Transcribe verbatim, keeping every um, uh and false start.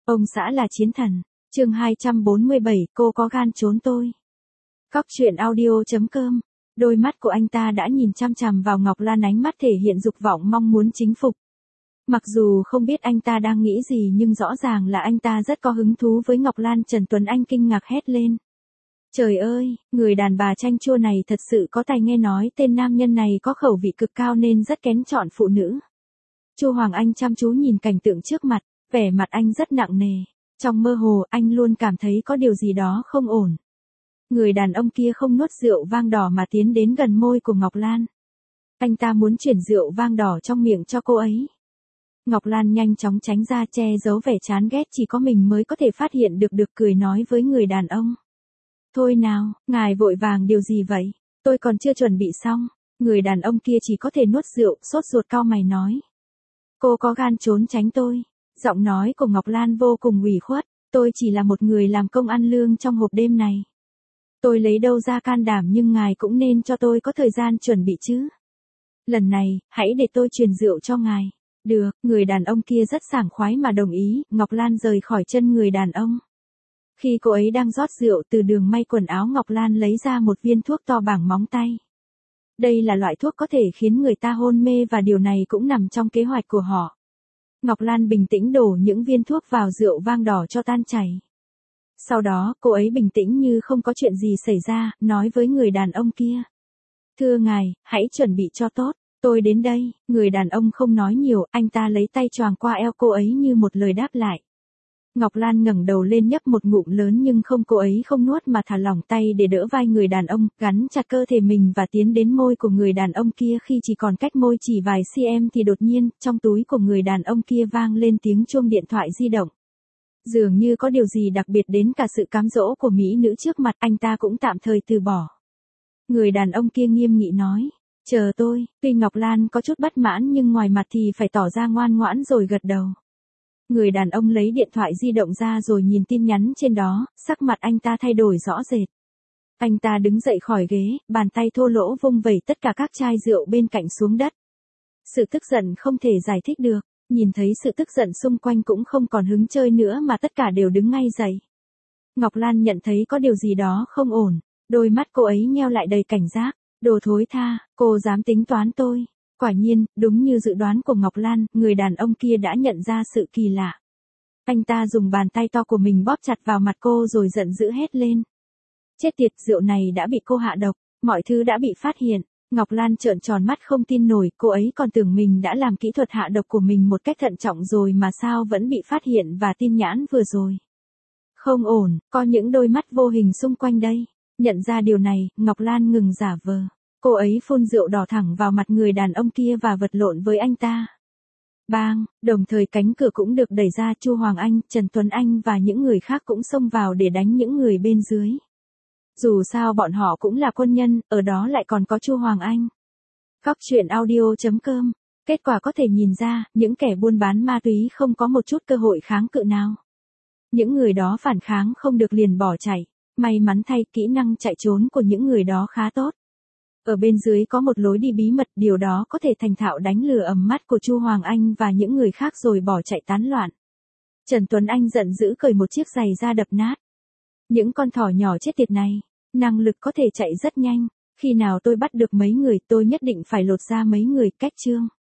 Ông xã là chiến thần. Chương hai trăm bốn mươi bảy, cô có gan trốn tôi. Cóc truyện audio chấm com. Đôi mắt của anh ta đã nhìn chăm chằm vào Ngọc Lan, ánh mắt thể hiện dục vọng mong muốn chính phục. Mặc dù không biết anh ta đang nghĩ gì nhưng rõ ràng là anh ta rất có hứng thú với Ngọc Lan. Trần Tuấn Anh kinh ngạc hét lên. Trời ơi, người đàn bà chanh chua này thật sự có tài, nghe nói tên nam nhân này có khẩu vị cực cao nên rất kén chọn phụ nữ. Chu Hoàng Anh chăm chú nhìn cảnh tượng trước mặt, vẻ mặt anh rất nặng nề. Trong mơ hồ anh luôn cảm thấy có điều gì đó không ổn. Người đàn ông kia không nuốt rượu vang đỏ mà tiến đến gần môi của Ngọc Lan. Anh ta muốn chuyển rượu vang đỏ trong miệng cho cô ấy. Ngọc Lan nhanh chóng tránh ra, che giấu vẻ chán ghét chỉ có mình mới có thể phát hiện được, được cười nói với người đàn ông. Thôi nào, ngài vội vàng điều gì vậy? Tôi còn chưa chuẩn bị xong. Người đàn ông kia chỉ có thể nuốt rượu, sốt ruột cau mày nói. Cô có gan trốn tránh tôi. Giọng nói của Ngọc Lan vô cùng ủy khuất. Tôi chỉ là một người làm công ăn lương trong hộp đêm này. Tôi lấy đâu ra can đảm, nhưng ngài cũng nên cho tôi có thời gian chuẩn bị chứ. Lần này, hãy để tôi truyền rượu cho ngài. Được, người đàn ông kia rất sảng khoái mà đồng ý. Ngọc Lan rời khỏi chân người đàn ông. Khi cô ấy đang rót rượu, từ đường may quần áo Ngọc Lan lấy ra một viên thuốc to bằng móng tay. Đây là loại thuốc có thể khiến người ta hôn mê và điều này cũng nằm trong kế hoạch của họ. Ngọc Lan bình tĩnh đổ những viên thuốc vào rượu vang đỏ cho tan chảy. Sau đó, cô ấy bình tĩnh như không có chuyện gì xảy ra, nói với người đàn ông kia. Thưa ngài, hãy chuẩn bị cho tốt, tôi đến đây. Người đàn ông không nói nhiều, anh ta lấy tay choàng qua eo cô ấy như một lời đáp lại. Ngọc Lan ngẩng đầu lên nhấp một ngụm lớn nhưng không, cô ấy không nuốt mà thả lỏng tay để đỡ vai người đàn ông, gắn chặt cơ thể mình và tiến đến môi của người đàn ông kia. Khi chỉ còn cách môi chỉ vài cm thì đột nhiên, trong túi của người đàn ông kia vang lên tiếng chuông điện thoại di động. Dường như có điều gì đặc biệt đến cả sự cám dỗ của mỹ nữ trước mặt, anh ta cũng tạm thời từ bỏ. Người đàn ông kia nghiêm nghị nói, chờ tôi. Tuy Ngọc Lan có chút bất mãn nhưng ngoài mặt thì phải tỏ ra ngoan ngoãn rồi gật đầu. Người đàn ông lấy điện thoại di động ra rồi nhìn tin nhắn trên đó, sắc mặt anh ta thay đổi rõ rệt. Anh ta đứng dậy khỏi ghế, bàn tay thô lỗ vung vẩy tất cả các chai rượu bên cạnh xuống đất. Sự tức giận không thể giải thích được, nhìn thấy sự tức giận xung quanh cũng không còn hứng chơi nữa mà tất cả đều đứng ngay dậy. Ngọc Lan nhận thấy có điều gì đó không ổn, đôi mắt cô ấy nheo lại đầy cảnh giác. Đồ thối tha, cô dám tính toán tôi. Quả nhiên, đúng như dự đoán của Ngọc Lan, người đàn ông kia đã nhận ra sự kỳ lạ. Anh ta dùng bàn tay to của mình bóp chặt vào mặt cô rồi giận dữ hét lên. Chết tiệt, rượu này đã bị cô hạ độc, mọi thứ đã bị phát hiện. Ngọc Lan trợn tròn mắt không tin nổi, cô ấy còn tưởng mình đã làm kỹ thuật hạ độc của mình một cách thận trọng rồi mà sao vẫn bị phát hiện và tin nhãn vừa rồi. Không ổn, có những đôi mắt vô hình xung quanh đây. Nhận ra điều này, Ngọc Lan ngừng giả vờ. Cô ấy phun rượu đỏ thẳng vào mặt người đàn ông kia và vật lộn với anh ta. Bang, đồng thời cánh cửa cũng được đẩy ra, Chu Hoàng Anh, Trần Tuấn Anh và những người khác cũng xông vào để đánh những người bên dưới. Dù sao bọn họ cũng là quân nhân, ở đó lại còn có Chu Hoàng Anh. Cóc truyện audio chấm com. Kết quả có thể nhìn ra, những kẻ buôn bán ma túy không có một chút cơ hội kháng cự nào. Những người đó phản kháng không được liền bỏ chạy. May mắn thay, kỹ năng chạy trốn của những người đó khá tốt. Ở bên dưới có một lối đi bí mật, điều đó có thể thành thạo đánh lừa ầm mắt của Chu Hoàng Anh và những người khác rồi bỏ chạy tán loạn. Trần Tuấn Anh giận dữ cởi một chiếc giày ra đập nát. Những con thỏ nhỏ chết tiệt này, năng lực có thể chạy rất nhanh. Khi nào tôi bắt được mấy người, tôi nhất định phải lột ra mấy người. Cách chương.